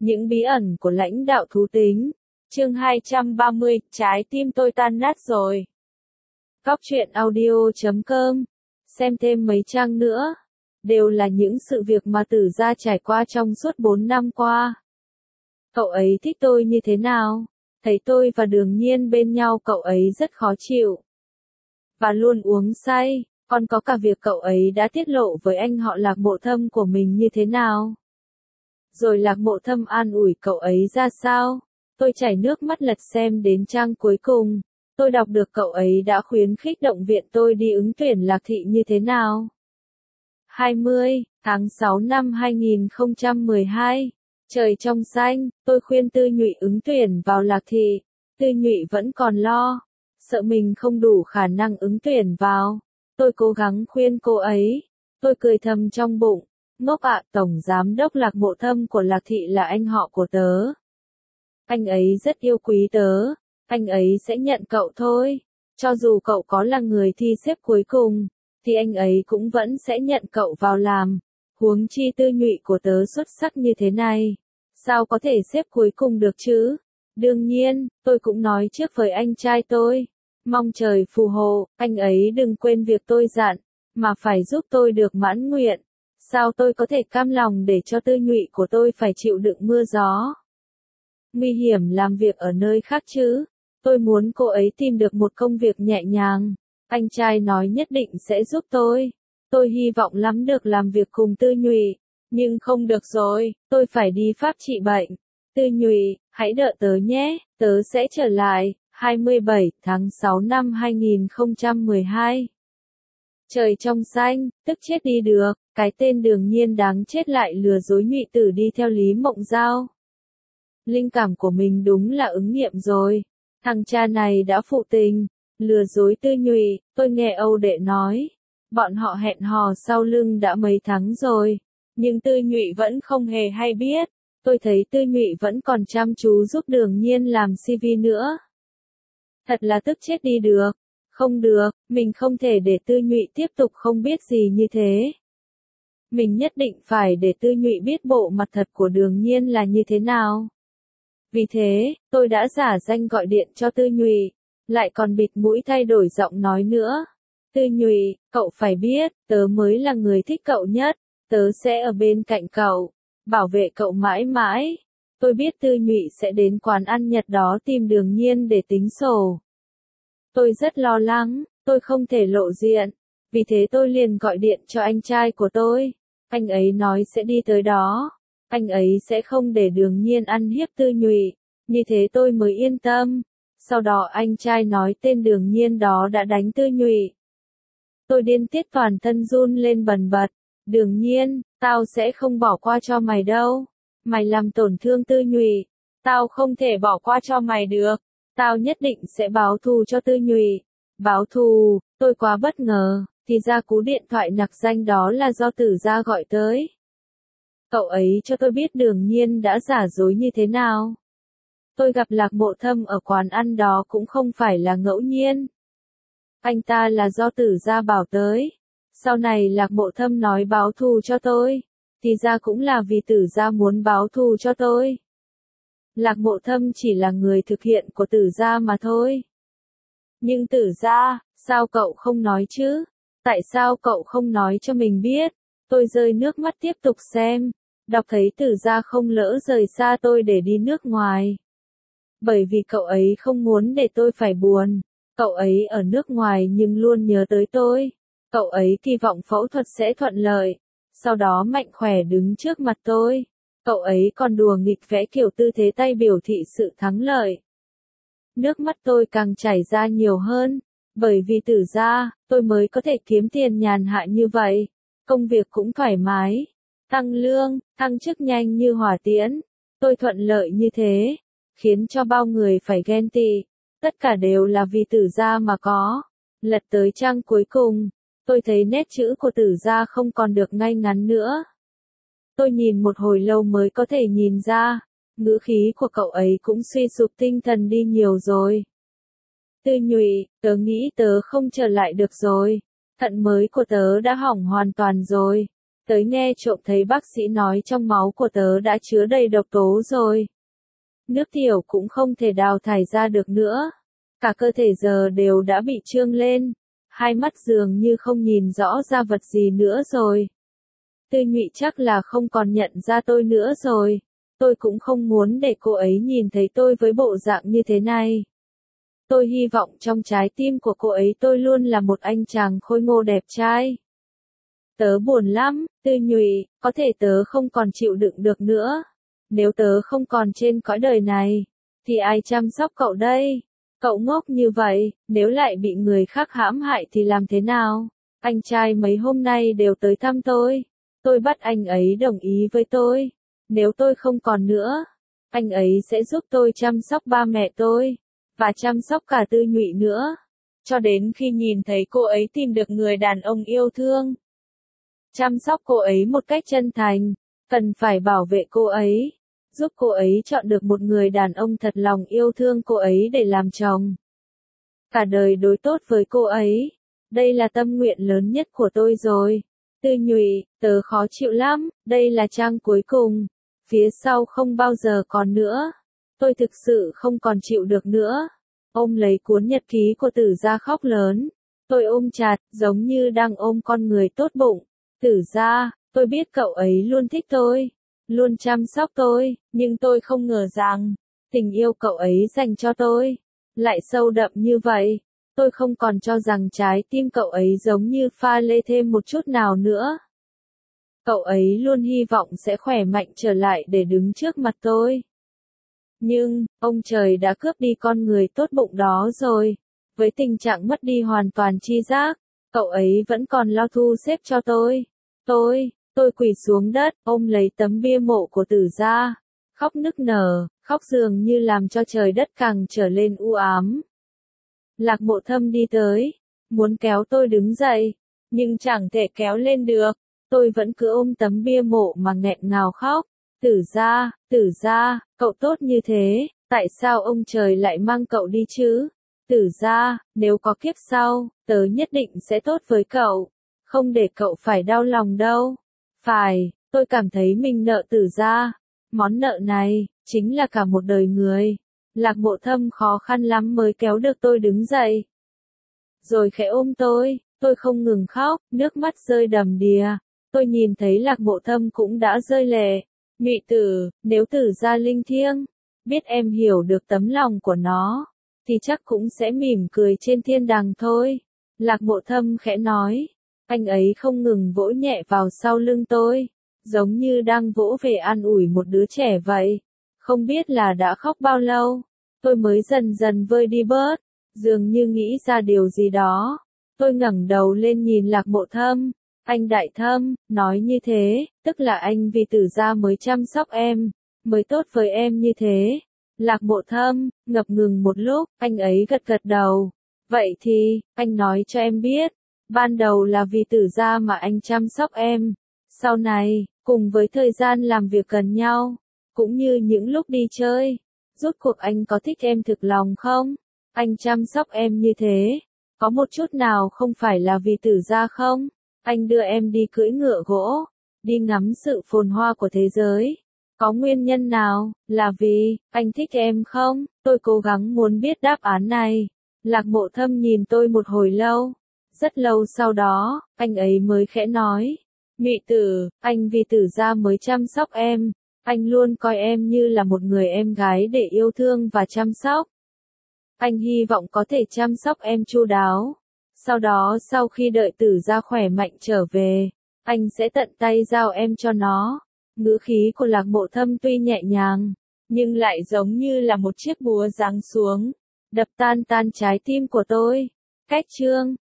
Những bí ẩn của lãnh đạo thú tính. Chương 230, trái tim tôi tan nát rồi. Góc truyện audio.com. Xem thêm mấy trang nữa. Đều là những sự việc mà Tử Gia trải qua trong suốt 4 năm qua. Cậu ấy thích tôi như thế nào? Thấy tôi và Đường Nhiên bên nhau cậu ấy rất khó chịu. Và luôn uống say. Còn có cả việc cậu ấy đã tiết lộ với anh họ Lạc Mộ Thâm của mình như thế nào. Rồi Lạc Mộ Thâm an ủi cậu ấy ra sao? Tôi chảy nước mắt lật xem đến trang cuối cùng. Tôi đọc được cậu ấy đã khuyến khích động viện tôi đi ứng tuyển Lạc Thị như thế nào. 20 tháng 6 năm 2012. Trời trong xanh, tôi khuyên Tư Nhụy ứng tuyển vào Lạc Thị. Tư Nhụy vẫn còn lo, sợ mình không đủ khả năng ứng tuyển vào. Tôi cố gắng khuyên cô ấy. Tôi cười thầm trong bụng. Ngốc ạ, Tổng Giám đốc Lạc Mộ Thâm của Lạc Thị là anh họ của tớ. Anh ấy rất yêu quý tớ. Anh ấy sẽ nhận cậu thôi. Cho dù cậu có là người thi xếp cuối cùng, thì anh ấy cũng vẫn sẽ nhận cậu vào làm. Huống chi Tư Nhụy của tớ xuất sắc như thế này. Sao có thể xếp cuối cùng được chứ? Đương nhiên, tôi cũng nói trước với anh trai tôi. Mong trời phù hộ, anh ấy đừng quên việc tôi dặn, mà phải giúp tôi được mãn nguyện. Sao tôi có thể cam lòng để cho Tư Nhụy của tôi phải chịu đựng mưa gió? Nguy hiểm làm việc ở nơi khác chứ. Tôi muốn cô ấy tìm được một công việc nhẹ nhàng. Anh trai nói nhất định sẽ giúp tôi. Tôi hy vọng lắm được làm việc cùng Tư Nhụy. Nhưng không được rồi, tôi phải đi Pháp trị bệnh. Tư Nhụy, hãy đợi tớ nhé, tớ sẽ trở lại. 27 tháng 6 năm 2012. Trời trong xanh, tức chết đi được, cái tên Đường Nhiên đáng chết lại lừa dối Nhụy Tử đi theo Lý Mộng Giao. Linh cảm của mình đúng là ứng nghiệm rồi. Thằng cha này đã phụ tình, lừa dối Tư Nhụy. Tôi nghe Âu Đệ nói. Bọn họ hẹn hò sau lưng đã mấy tháng rồi. Nhưng Tư Nhụy vẫn không hề hay biết. Tôi thấy Tư Nhụy vẫn còn chăm chú giúp Đường Nhiên làm CV nữa. Thật là tức chết đi được. Không được, mình không thể để Tư Nhụy tiếp tục không biết gì như thế. Mình nhất định phải để Tư Nhụy biết bộ mặt thật của Đường Nhiên là như thế nào. Vì thế, tôi đã giả danh gọi điện cho Tư Nhụy, lại còn bịt mũi thay đổi giọng nói nữa. Tư Nhụy, cậu phải biết, tớ mới là người thích cậu nhất, tớ sẽ ở bên cạnh cậu, bảo vệ cậu mãi mãi. Tôi biết Tư Nhụy sẽ đến quán ăn Nhật đó tìm Đường Nhiên để tính sổ. Tôi rất lo lắng, tôi không thể lộ diện, vì thế tôi liền gọi điện cho anh trai của tôi. Anh ấy nói sẽ đi tới đó, anh ấy sẽ không để Đường Nhiên ăn hiếp Tư Nhụy, như thế tôi mới yên tâm. Sau đó anh trai nói tên Đường Nhiên đó đã đánh Tư Nhụy. Tôi điên tiết toàn thân run lên bần bật. Đường Nhiên, tao sẽ không bỏ qua cho mày đâu. Mày làm tổn thương Tư Nhụy, tao không thể bỏ qua cho mày được. Tao nhất định sẽ báo thù cho Tư Nhụy. Báo thù, tôi quá bất ngờ, thì ra cú điện thoại nặc danh đó là do Tử Gia gọi tới. Cậu ấy cho tôi biết Đường Nhiên đã giả dối như thế nào. Tôi gặp Lạc Mộ Thâm ở quán ăn đó cũng không phải là ngẫu nhiên. Anh ta là do Tử Gia bảo tới. Sau này Lạc Mộ Thâm nói báo thù cho tôi, thì ra cũng là vì Tử Gia muốn báo thù cho tôi. Lạc Mộ Thâm chỉ là người thực hiện của Tử Gia mà thôi. Nhưng Tử Gia, sao cậu không nói chứ? Tại sao cậu không nói cho mình biết? Tôi rơi nước mắt tiếp tục xem. Đọc thấy Tử Gia không lỡ rời xa tôi để đi nước ngoài. Bởi vì cậu ấy không muốn để tôi phải buồn. Cậu ấy ở nước ngoài nhưng luôn nhớ tới tôi. Cậu ấy kỳ vọng phẫu thuật sẽ thuận lợi. Sau đó mạnh khỏe đứng trước mặt tôi. Cậu ấy còn đùa nghịch vẽ kiểu tư thế tay biểu thị sự thắng lợi. Nước mắt tôi càng chảy ra nhiều hơn. Bởi vì Tử Gia, tôi mới có thể kiếm tiền nhàn hạ như vậy. Công việc cũng thoải mái. Tăng lương, thăng chức nhanh như hỏa tiễn. Tôi thuận lợi như thế. Khiến cho bao người phải ghen tị. Tất cả đều là vì Tử Gia mà có. Lật tới trang cuối cùng. Tôi thấy nét chữ của Tử Gia không còn được ngay ngắn nữa. Tôi nhìn một hồi lâu mới có thể nhìn ra. Ngữ khí của cậu ấy cũng suy sụp tinh thần đi nhiều rồi. Tư Nhụy, tớ nghĩ tớ không trở lại được rồi. Thận mới của tớ đã hỏng hoàn toàn rồi. Tớ nghe trộm thấy bác sĩ nói trong máu của tớ đã chứa đầy độc tố rồi. Nước tiểu cũng không thể đào thải ra được nữa. Cả cơ thể giờ đều đã bị trương lên. Hai mắt dường như không nhìn rõ ra vật gì nữa rồi. Tư Nhụy chắc là không còn nhận ra tôi nữa rồi. Tôi cũng không muốn để cô ấy nhìn thấy tôi với bộ dạng như thế này. Tôi hy vọng trong trái tim của cô ấy tôi luôn là một anh chàng khôi ngô đẹp trai. Tớ buồn lắm, Tư Nhụy, có thể tớ không còn chịu đựng được nữa. Nếu tớ không còn trên cõi đời này, thì ai chăm sóc cậu đây? Cậu ngốc như vậy, nếu lại bị người khác hãm hại thì làm thế nào? Anh trai mấy hôm nay đều tới thăm tôi. Tôi bắt anh ấy đồng ý với tôi. Nếu tôi không còn nữa, anh ấy sẽ giúp tôi chăm sóc ba mẹ tôi, và chăm sóc cả Tư Nhụy nữa. Cho đến khi nhìn thấy cô ấy tìm được người đàn ông yêu thương. Chăm sóc cô ấy một cách chân thành, cần phải bảo vệ cô ấy, giúp cô ấy chọn được một người đàn ông thật lòng yêu thương cô ấy để làm chồng. Cả đời đối tốt với cô ấy. Đây là tâm nguyện lớn nhất của tôi rồi. Tư Nhụy, tớ khó chịu lắm, đây là trang cuối cùng. Phía sau không bao giờ còn nữa. Tôi thực sự không còn chịu được nữa. Ôm lấy cuốn nhật ký của Tử Gia khóc lớn. Tôi ôm chặt, giống như đang ôm con người tốt bụng. Tử Gia, tôi biết cậu ấy luôn thích tôi, luôn chăm sóc tôi, nhưng tôi không ngờ rằng, tình yêu cậu ấy dành cho tôi, lại sâu đậm như vậy. Tôi không còn cho rằng trái tim cậu ấy giống như pha lê thêm một chút nào nữa. Cậu ấy luôn hy vọng sẽ khỏe mạnh trở lại để đứng trước mặt tôi. Nhưng, ông trời đã cướp đi con người tốt bụng đó rồi. Với tình trạng mất đi hoàn toàn tri giác, cậu ấy vẫn còn lo thu xếp cho tôi. Tôi quỳ xuống đất, ôm lấy tấm bia mộ của Tử Gia, khóc nức nở, khóc dường như làm cho trời đất càng trở lên u ám. Lạc Mộ Thâm đi tới, muốn kéo tôi đứng dậy, nhưng chẳng thể kéo lên được. Tôi vẫn cứ ôm tấm bia mộ mà nghẹn ngào khóc. Tử Gia, cậu tốt như thế, tại sao ông trời lại mang cậu đi chứ? Tử Gia, nếu có kiếp sau, tớ nhất định sẽ tốt với cậu, không để cậu phải đau lòng đâu. Phải, tôi cảm thấy mình nợ Tử Gia. Món nợ này, chính là cả một đời người. Lạc Mộ Thâm khó khăn lắm mới kéo được tôi đứng dậy. Rồi khẽ ôm tôi không ngừng khóc, nước mắt rơi đầm đìa. Tôi nhìn thấy Lạc Mộ Thâm cũng đã rơi lệ. Nhụy tử, nếu Tử Gia linh thiêng, biết em hiểu được tấm lòng của nó, thì chắc cũng sẽ mỉm cười trên thiên đàng thôi. Lạc Mộ Thâm khẽ nói. Anh ấy không ngừng vỗ nhẹ vào sau lưng tôi, giống như đang vỗ về an ủi một đứa trẻ vậy. Không biết là đã khóc bao lâu, tôi mới dần dần vơi đi bớt, dường như nghĩ ra điều gì đó. Tôi ngẩng đầu lên nhìn Lạc Mộ Thâm. Anh Đại Thâm, nói như thế, tức là anh vì Tử Gia mới chăm sóc em, mới tốt với em như thế. Lạc Mộ Thâm, ngập ngừng một lúc, anh ấy gật gật đầu. Vậy thì, anh nói cho em biết. Ban đầu là vì Tử Gia mà anh chăm sóc em. Sau này, cùng với thời gian làm việc gần nhau, cũng như những lúc đi chơi, rốt cuộc anh có thích em thực lòng không? Anh chăm sóc em như thế, có một chút nào không phải là vì Tử Gia không? Anh đưa em đi cưỡi ngựa gỗ, đi ngắm sự phồn hoa của thế giới. Có nguyên nhân nào, là vì, anh thích em không? Tôi cố gắng muốn biết đáp án này. Lạc Mộ Thâm nhìn tôi một hồi lâu. Rất lâu sau đó, anh ấy mới khẽ nói. Nhụy tử, anh vì Tử Gia mới chăm sóc em. Anh luôn coi em như là một người em gái để yêu thương và chăm sóc. Anh hy vọng có thể chăm sóc em chu đáo. Sau đó sau khi đợi Tử Gia khỏe mạnh trở về, anh sẽ tận tay giao em cho nó. Ngữ khí của Lạc Mộ Thâm tuy nhẹ nhàng, nhưng lại giống như là một chiếc búa giáng xuống, đập tan trái tim của tôi. Cách chương